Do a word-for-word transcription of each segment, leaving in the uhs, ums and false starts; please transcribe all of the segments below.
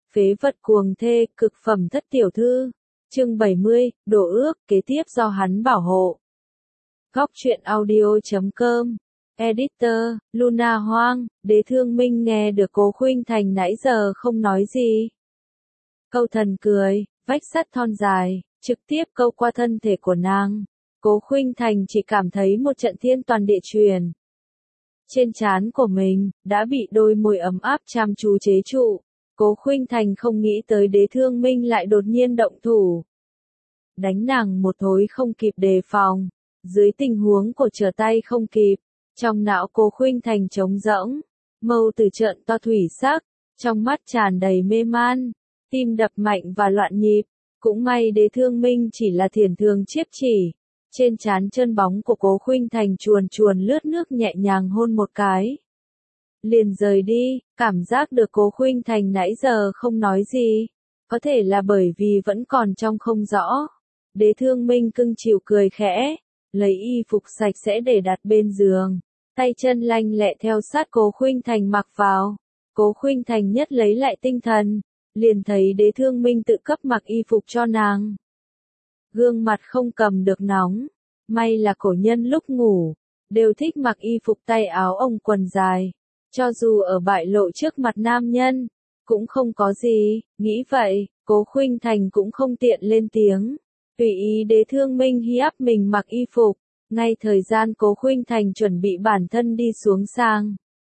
Phế vật cuồng thê, cực phẩm thất tiểu thư. Chương bảy mươi, đổ ước, kế tiếp do hắn bảo hộ. Góc truyện audio chấm com. Editor, Luna Hoang. Đế Thương Minh nghe được Cố Khuynh Thành nãy giờ không nói gì. Câu thần cười, vách sắt thon dài, trực tiếp câu qua thân thể của nàng. Cố Khuynh Thành chỉ cảm thấy một trận thiên toàn địa chuyển. Trên trán của mình, đã bị đôi môi ấm áp chăm chú chế trụ. Cố Khuynh Thành không nghĩ tới Đế Thương Minh lại đột nhiên động thủ. Đánh nàng một thối không kịp đề phòng. Dưới tình huống của trở tay không kịp, trong não Cố Khuynh Thành trống rỗng, mâu từ trợn to thủy sắc, trong mắt tràn đầy mê man, tim đập mạnh và loạn nhịp. Cũng may Đế Thương Minh chỉ là thiển thường chiếc chỉ. Trên trán trơn bóng của Cố Khuynh Thành chuồn chuồn lướt nước nhẹ nhàng hôn một cái. Liền rời đi, cảm giác được Cố Khuynh Thành nãy giờ không nói gì. Có thể là bởi vì vẫn còn trong không rõ. Đế Thương Minh cưng chiều cười khẽ, lấy y phục sạch sẽ để đặt bên giường. Tay chân lanh lẹ theo sát Cố Khuynh Thành mặc vào. Cố Khuynh Thành nhất lấy lại tinh thần, liền thấy Đế Thương Minh tự cấp mặc y phục cho nàng. Gương mặt không cầm được nóng, may là cổ nhân lúc ngủ, đều thích mặc y phục tay áo ống quần dài. Cho dù ở bại lộ trước mặt nam nhân, cũng không có gì, nghĩ vậy, Cố Khuynh Thành cũng không tiện lên tiếng. Tùy ý Đế Thương Minh hi áp mình mặc y phục, ngay thời gian Cố Khuynh Thành chuẩn bị bản thân đi xuống sang.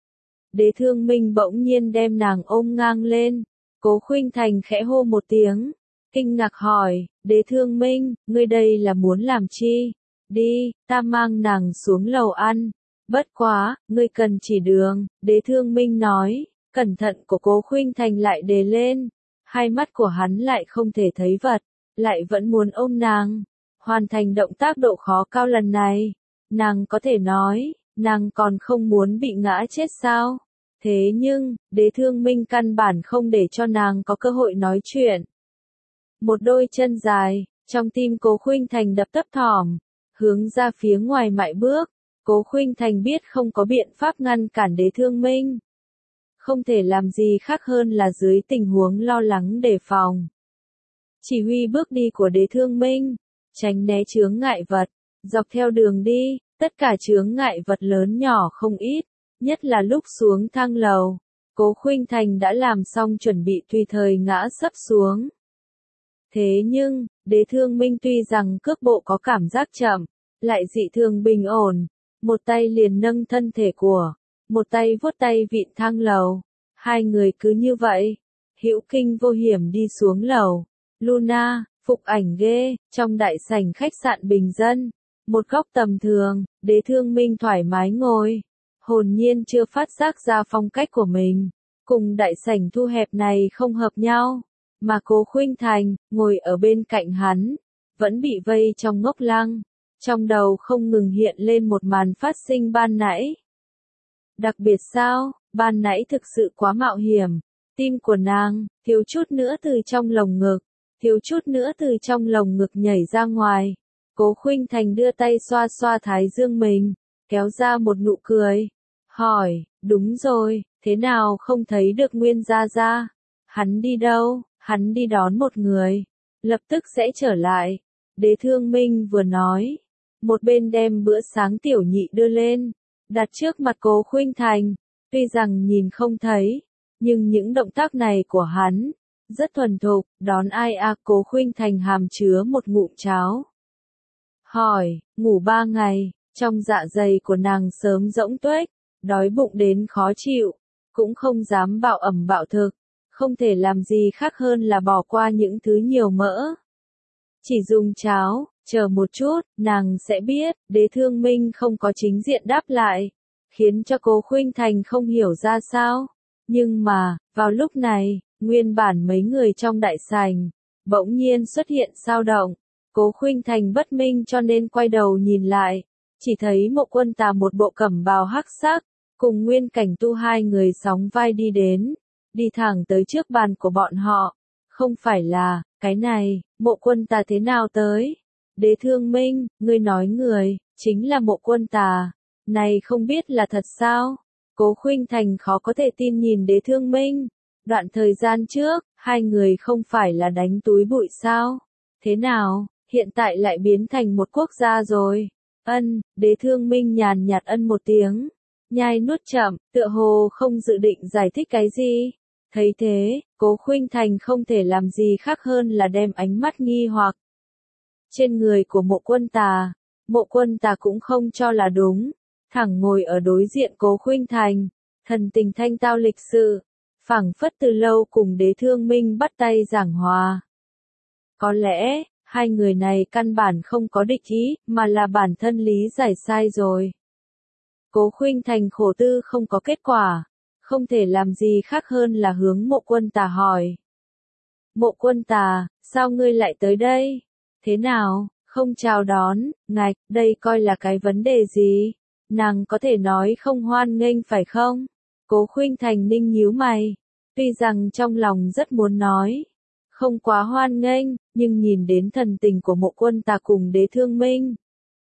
Đế Thương Minh bỗng nhiên đem nàng ôm ngang lên, Cố Khuynh Thành khẽ hô một tiếng, kinh ngạc hỏi, Đế Thương Minh, ngươi đây là muốn làm chi? Đi, ta mang nàng xuống lầu ăn. Bất quá, ngươi cần chỉ đường, Đế Thương Minh nói, cẩn thận của Cố Khuynh Thành lại đề lên, hai mắt của hắn lại không thể thấy vật, lại vẫn muốn ôm nàng, hoàn thành động tác độ khó cao lần này. Nàng có thể nói, nàng còn không muốn bị ngã chết sao? Thế nhưng, Đế Thương Minh căn bản không để cho nàng có cơ hội nói chuyện. Một đôi chân dài, trong tim Cố Khuynh Thành đập thấp thỏm, hướng ra phía ngoài mại bước. Cố Khuynh Thành biết không có biện pháp ngăn cản Đế Thương Minh. Không thể làm gì khác hơn là dưới tình huống lo lắng đề phòng. Chỉ huy bước đi của Đế Thương Minh, tránh né chướng ngại vật, dọc theo đường đi, tất cả chướng ngại vật lớn nhỏ không ít, nhất là lúc xuống thang lầu. Cố Khuynh Thành đã làm xong chuẩn bị tùy thời ngã sấp xuống. Thế nhưng, Đế Thương Minh tuy rằng cước bộ có cảm giác chậm, lại dị thường bình ổn. Một tay liền nâng thân thể của, một tay vuốt tay vịn thang lầu. Hai người cứ như vậy, hữu kinh vô hiểm đi xuống lầu. Luna, phục ảnh ghê, trong đại sảnh khách sạn bình dân. Một góc tầm thường, Đế Thương Minh thoải mái ngồi. Hồn nhiên chưa phát giác ra phong cách của mình. Cùng đại sảnh thu hẹp này không hợp nhau. Mà Cố Khuynh Thành, ngồi ở bên cạnh hắn, vẫn bị vây trong ngốc lăng. Trong đầu không ngừng hiện lên một màn phát sinh ban nãy. Đặc biệt sao, ban nãy thực sự quá mạo hiểm. Tim của nàng, thiếu chút nữa từ trong lồng ngực, thiếu chút nữa từ trong lồng ngực nhảy ra ngoài. Cố Khuynh Thành đưa tay xoa xoa thái dương mình, kéo ra một nụ cười. Hỏi, đúng rồi, thế nào không thấy được Nguyên Gia Gia? Hắn đi đâu? Hắn đi đón một người. Lập tức sẽ trở lại. Đế Thương Minh vừa nói. Một bên đem bữa sáng tiểu nhị đưa lên, đặt trước mặt Cố Khuynh Thành. Tuy rằng nhìn không thấy, nhưng những động tác này của hắn, rất thuần thục. Đón ai à? Cố Khuynh Thành hàm chứa một ngụm cháo. Hỏi, ngủ ba ngày, trong dạ dày của nàng sớm rỗng tuếch, đói bụng đến khó chịu, cũng không dám bạo ẩm bạo thực, không thể làm gì khác hơn là bỏ qua những thứ nhiều mỡ. Chỉ dùng cháo, chờ một chút, nàng sẽ biết. Đế Thương Minh không có chính diện đáp lại, khiến cho Cố Khuynh Thành không hiểu ra sao. Nhưng mà, vào lúc này, nguyên bản mấy người trong đại sảnh, bỗng nhiên xuất hiện dao động. Cố Khuynh Thành bất minh cho nên quay đầu nhìn lại, chỉ thấy Mộ Quân Tà một bộ cẩm bào hắc sắc, cùng Nguyên Cảnh Tu hai người sóng vai đi đến, đi thẳng tới trước bàn của bọn họ. Không phải là, cái này, Mộ Quân Tà thế nào tới? Đế Thương Minh, ngươi nói người, chính là Mộ Quân Tà. Này không biết là thật sao? Cố Khuynh Thành khó có thể tin nhìn Đế Thương Minh. Đoạn thời gian trước, Hai người không phải là đánh túi bụi sao? Thế nào, hiện tại lại biến thành một quốc gia rồi? Ân, Đế Thương Minh nhàn nhạt ân một tiếng, nhai nuốt chậm, tựa hồ không dự định giải thích cái gì. Thấy thế, Cố Khuynh Thành không thể làm gì khác hơn là đem ánh mắt nghi hoặc trên người của Mộ Quân Tà. Mộ Quân Tà cũng không cho là đúng, thẳng ngồi ở đối diện Cố Khuynh Thành, thần tình thanh tao lịch sự, phảng phất từ lâu cùng Đế Thương Minh bắt tay giảng hòa. Có lẽ, hai người này căn bản không có địch ý, mà là bản thân lý giải sai rồi. Cố Khuynh Thành khổ tư không có kết quả, không thể làm gì khác hơn là hướng Mộ Quân Tà hỏi. Mộ Quân Tà, sao ngươi lại tới đây? Thế nào, không chào đón, ngạch, đây coi là cái vấn đề gì? Nàng có thể nói không hoan nghênh phải không? Cố Khuynh Thành ninh nhíu mày, tuy rằng trong lòng rất muốn nói, không quá hoan nghênh, nhưng nhìn đến thần tình của Mộ Quân Tà cùng Đế Thương Minh.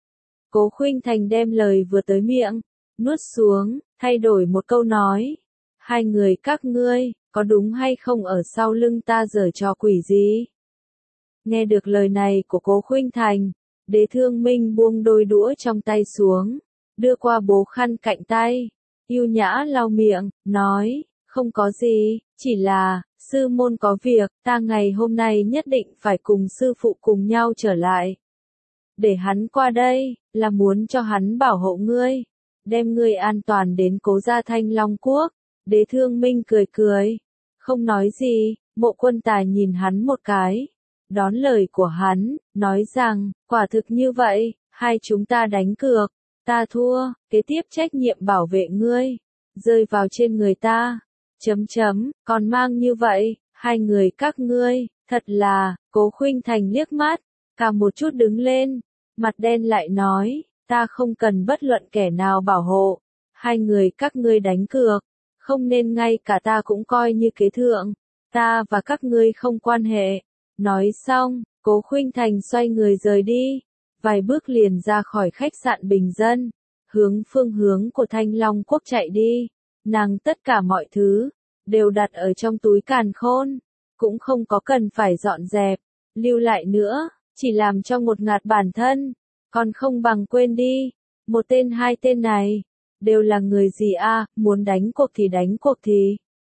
Cố Khuynh Thành đem lời vừa tới miệng, nuốt xuống, thay đổi một câu nói. Hai người các ngươi, có đúng hay không ở sau lưng ta giở trò quỷ gì? Nghe được lời này của Cố Khuynh Thành, Đế Thương Minh buông đôi đũa trong tay xuống, đưa qua bố khăn cạnh tay, yêu nhã lau miệng, nói, không có gì, chỉ là, sư môn có việc, ta ngày hôm nay nhất định phải cùng sư phụ cùng nhau trở lại. Để hắn qua đây, là muốn cho hắn bảo hộ ngươi, đem ngươi an toàn đến Cố gia Thanh Long Quốc. Đế Thương Minh cười cười, không nói gì. Mộ Quân Tà nhìn hắn một cái, đón lời của hắn, nói rằng, quả thực như vậy, hai chúng ta đánh cược, ta thua, kế tiếp trách nhiệm bảo vệ ngươi, rơi vào trên người ta, chấm chấm, còn mang như vậy, hai người các ngươi, thật là, Cố Khuynh Thành liếc mắt, cả một chút đứng lên, mặt đen lại nói, ta không cần bất luận kẻ nào bảo hộ, hai người các ngươi đánh cược, không nên ngay cả ta cũng coi như kế thượng, ta và các ngươi không quan hệ. Nói xong, Cố Khuynh Thành xoay người rời đi, vài bước liền ra khỏi khách sạn bình dân, hướng phương hướng của Thanh Long Quốc chạy đi. Nàng tất cả mọi thứ, đều đặt ở trong túi càn khôn, cũng không có cần phải dọn dẹp, lưu lại nữa, chỉ làm cho một ngạt bản thân, còn không bằng quên đi. Một tên hai tên này, đều là người gì a, à, muốn đánh cuộc thì đánh cuộc thì.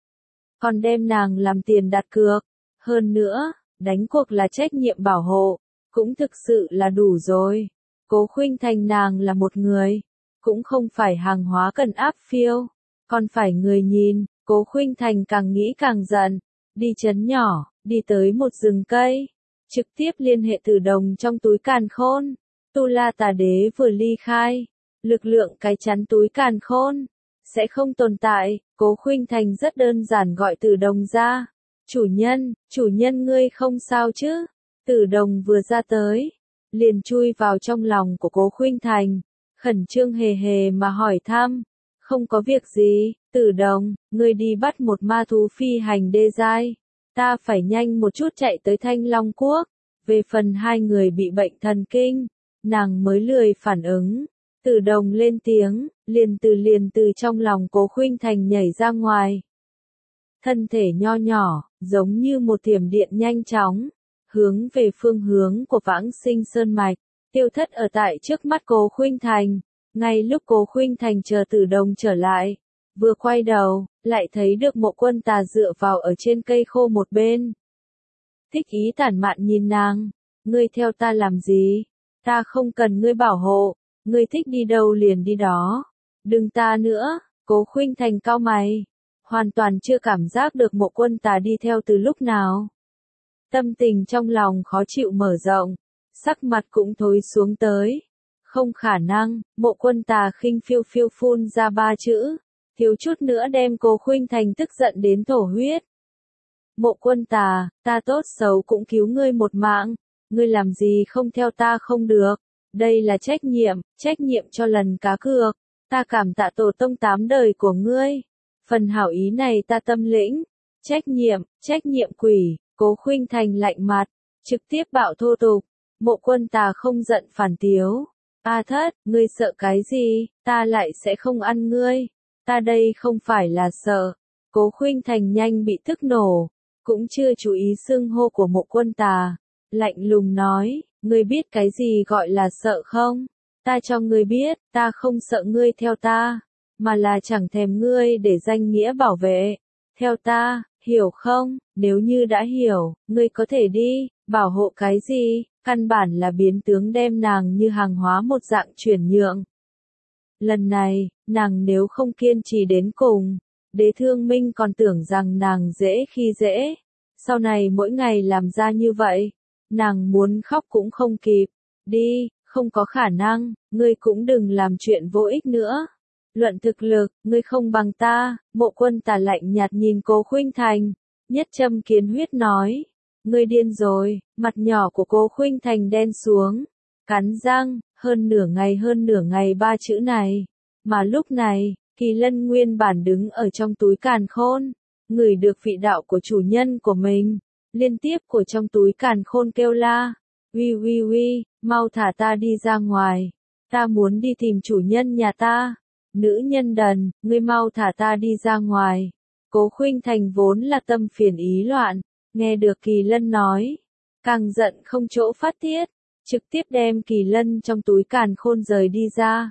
Còn đem nàng làm tiền đặt cược, hơn nữa, đánh cuộc là trách nhiệm bảo hộ, cũng thực sự là đủ rồi. Cố Khuynh Thành nàng là một người, cũng không phải hàng hóa cần áp phiêu, còn phải người nhìn. Cố Khuynh Thành càng nghĩ càng giận, đi trấn nhỏ, đi tới một rừng cây, trực tiếp liên hệ Tử Đồng trong túi càn khôn. Tu La Tà Đế vừa ly khai, lực lượng cái chắn túi càn khôn sẽ không tồn tại. Cố Khuynh Thành rất đơn giản gọi Tử Đồng ra. Chủ nhân, chủ nhân ngươi không sao chứ? Tử Đồng vừa ra tới, liền chui vào trong lòng của Cố Khuynh Thành, khẩn trương hề hề mà hỏi thăm. Không có việc gì, Tử Đồng, ngươi đi bắt một ma thú phi hành đê giai, ta phải nhanh một chút chạy tới Thanh Long Quốc. Về phần hai người bị bệnh thần kinh, nàng mới lười phản ứng. Tử Đồng lên tiếng, liền từ liền từ trong lòng Cố Khuynh Thành nhảy ra ngoài. Thân thể nho nhỏ, giống như một thiểm điện nhanh chóng, hướng về phương hướng của Vãng Sinh Sơn Mạch, tiêu thất ở tại trước mắt Cố Khuynh Thành. Ngay lúc Cố Khuynh Thành chờ Tử Đồng trở lại, vừa quay đầu, lại thấy được Mộ Quân Tà dựa vào ở trên cây khô một bên. Thích ý tản mạn nhìn nàng, ngươi theo ta làm gì? Ta không cần ngươi bảo hộ, ngươi thích đi đâu liền đi đó. Đừng ta nữa. Cố Khuynh Thành cau mày, hoàn toàn chưa cảm giác được Mộ Quân Tà đi theo từ lúc nào. Tâm tình trong lòng khó chịu mở rộng, sắc mặt cũng thối xuống tới. Không khả năng. Mộ Quân Tà khinh phiêu phiêu phun ra ba chữ, thiếu chút nữa đem Cố Khuynh Thành tức giận đến thổ huyết. Mộ Quân Tà, ta tốt xấu cũng cứu ngươi một mạng, ngươi làm gì không theo ta không được. Đây là trách nhiệm, trách nhiệm cho lần cá cược. Ta cảm tạ tổ tông tám đời của ngươi. Phần hảo ý này ta tâm lĩnh. Trách nhiệm, trách nhiệm quỷ. Cố Khuynh Thành lạnh mặt, trực tiếp bạo thô tục. Mộ Quân Tà không giận phản tiếu. A Thất, ngươi sợ cái gì, ta lại sẽ không ăn ngươi. Ta đây không phải là sợ. Cố Khuynh Thành nhanh bị tức nổ. cũng chưa chú ý xưng hô của Mộ Quân Tà, lạnh lùng nói, ngươi biết cái gì gọi là sợ không? Ta cho ngươi biết, ta không sợ ngươi theo ta, mà là chẳng thèm ngươi để danh nghĩa bảo vệ, theo ta, hiểu không? Nếu như đã hiểu, ngươi có thể đi, bảo hộ cái gì? Căn bản là biến tướng đem nàng như hàng hóa một dạng chuyển nhượng. Lần này, nàng nếu không kiên trì đến cùng, Đế Thương Minh còn tưởng rằng nàng dễ khi dễ. Sau này mỗi ngày làm ra như vậy, nàng muốn khóc cũng không kịp. Đi, không có khả năng, ngươi cũng đừng làm chuyện vô ích nữa. Luận thực lực, ngươi không bằng ta. Mộ Quân Tà lạnh nhạt nhìn Cố Khuynh Thành, nhất châm kiến huyết nói. Ngươi điên rồi. Mặt nhỏ của Cố Khuynh Thành đen xuống, cắn răng, hơn nửa ngày hơn nửa ngày ba chữ này. Mà lúc này, Kỳ Lân nguyên bản đứng ở trong túi càn khôn, ngửi được vị đạo của chủ nhân của mình, liên tiếp của trong túi càn khôn kêu la, uy uy uy, mau thả ta đi ra ngoài, ta muốn đi tìm chủ nhân nhà ta, nữ nhân đần, ngươi mau thả ta đi ra ngoài. Cố Khuynh Thành vốn là tâm phiền ý loạn, nghe được Kỳ Lân nói, càng giận không chỗ phát tiết, trực tiếp đem Kỳ Lân trong túi càn khôn rời đi ra.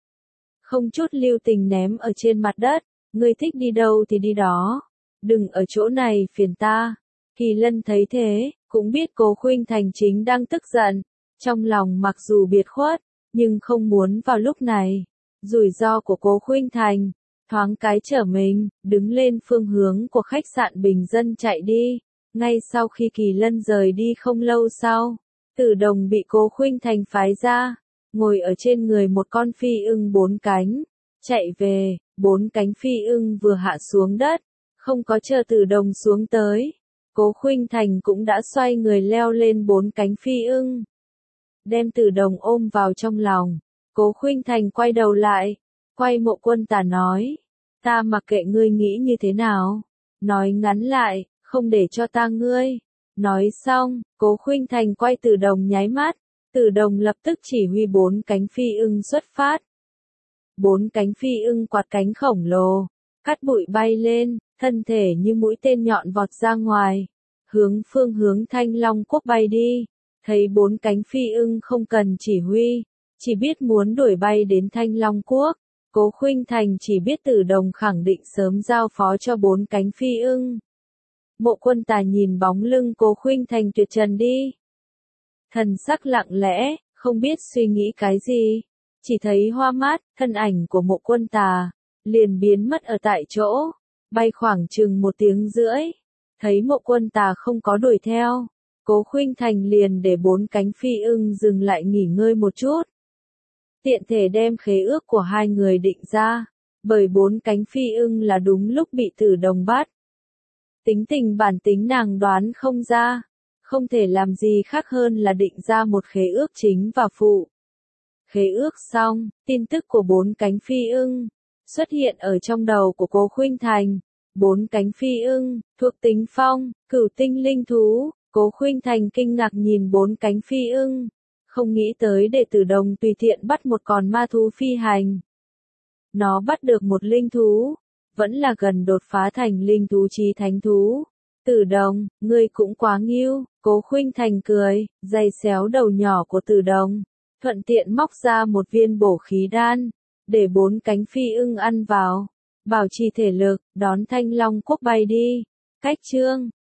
Không chút lưu tình ném ở trên mặt đất, ngươi thích đi đâu thì đi đó, đừng ở chỗ này phiền ta. Kỳ Lân thấy thế, cũng biết Cố Khuynh Thành chính đang tức giận, trong lòng mặc dù biệt khuất, nhưng không muốn vào lúc này. Rủi ro của Cố Khuynh Thành, thoáng cái trở mình, đứng lên phương hướng của khách sạn bình dân chạy đi. Ngay sau khi Kỳ Lân rời đi không lâu sau, Tử Đồng bị Cố Khuynh Thành phái ra, ngồi ở trên người một con phi ưng bốn cánh, chạy về. Bốn cánh phi ưng vừa hạ xuống đất, không có chờ Tử Đồng xuống tới, Cố Khuynh Thành cũng đã xoay người leo lên bốn cánh phi ưng, đem Tử Đồng ôm vào trong lòng. Cố Khuynh Thành quay đầu lại, quay Mộ Quân Tà nói, ta mặc kệ ngươi nghĩ như thế nào, nói ngắn lại, không để cho ta ngươi. Nói xong, Cố Khuynh Thành quay Tử Đồng nháy mắt, Tử Đồng lập tức chỉ huy bốn cánh phi ưng xuất phát. Bốn cánh phi ưng quạt cánh khổng lồ, cát bụi bay lên, thân thể như mũi tên nhọn vọt ra ngoài, hướng phương hướng Thanh Long Quốc bay đi. Thấy bốn cánh phi ưng không cần chỉ huy, chỉ biết muốn đuổi bay đến Thanh Long Quốc, Cố Khuynh Thành chỉ biết Tử Đồng khẳng định sớm giao phó cho bốn cánh phi ưng. Mộ Quân Tà nhìn bóng lưng Cố Khuynh Thành tuyệt trần đi, thần sắc lặng lẽ, không biết suy nghĩ cái gì, chỉ thấy hoa mắt, thân ảnh của Mộ Quân Tà liền biến mất ở tại chỗ, bay khoảng chừng một tiếng rưỡi. Thấy Mộ Quân Tà không có đuổi theo, Cố Khuynh Thành liền để bốn cánh phi ưng dừng lại nghỉ ngơi một chút, tiện thể đem khế ước của hai người định ra, bởi bốn cánh phi ưng là đúng lúc bị Tử Đồng bắt. Tính tình bản tính nàng đoán không ra, không thể làm gì khác hơn là định ra một khế ước chính và phụ. Khế ước xong, tin tức của bốn cánh phi ưng xuất hiện ở trong đầu của Cố Khuynh Thành. Bốn cánh phi ưng, thuộc tính phong, cửu tinh linh thú. Cố Khuynh Thành kinh ngạc nhìn bốn cánh phi ưng, không nghĩ tới để Tử Đồng tùy tiện bắt một con ma thú phi hành. Nó bắt được một linh thú, vẫn là gần đột phá thành linh thú chí thánh thú. Tử Đồng, ngươi cũng quá nghiêu. Cố Khuynh Thành cười, giày xéo đầu nhỏ của Tử Đồng, thuận tiện móc ra một viên bổ khí đan, để bốn cánh phi ưng ăn vào, bảo trì thể lực, đón Thanh Long Quốc bay đi. Cách chương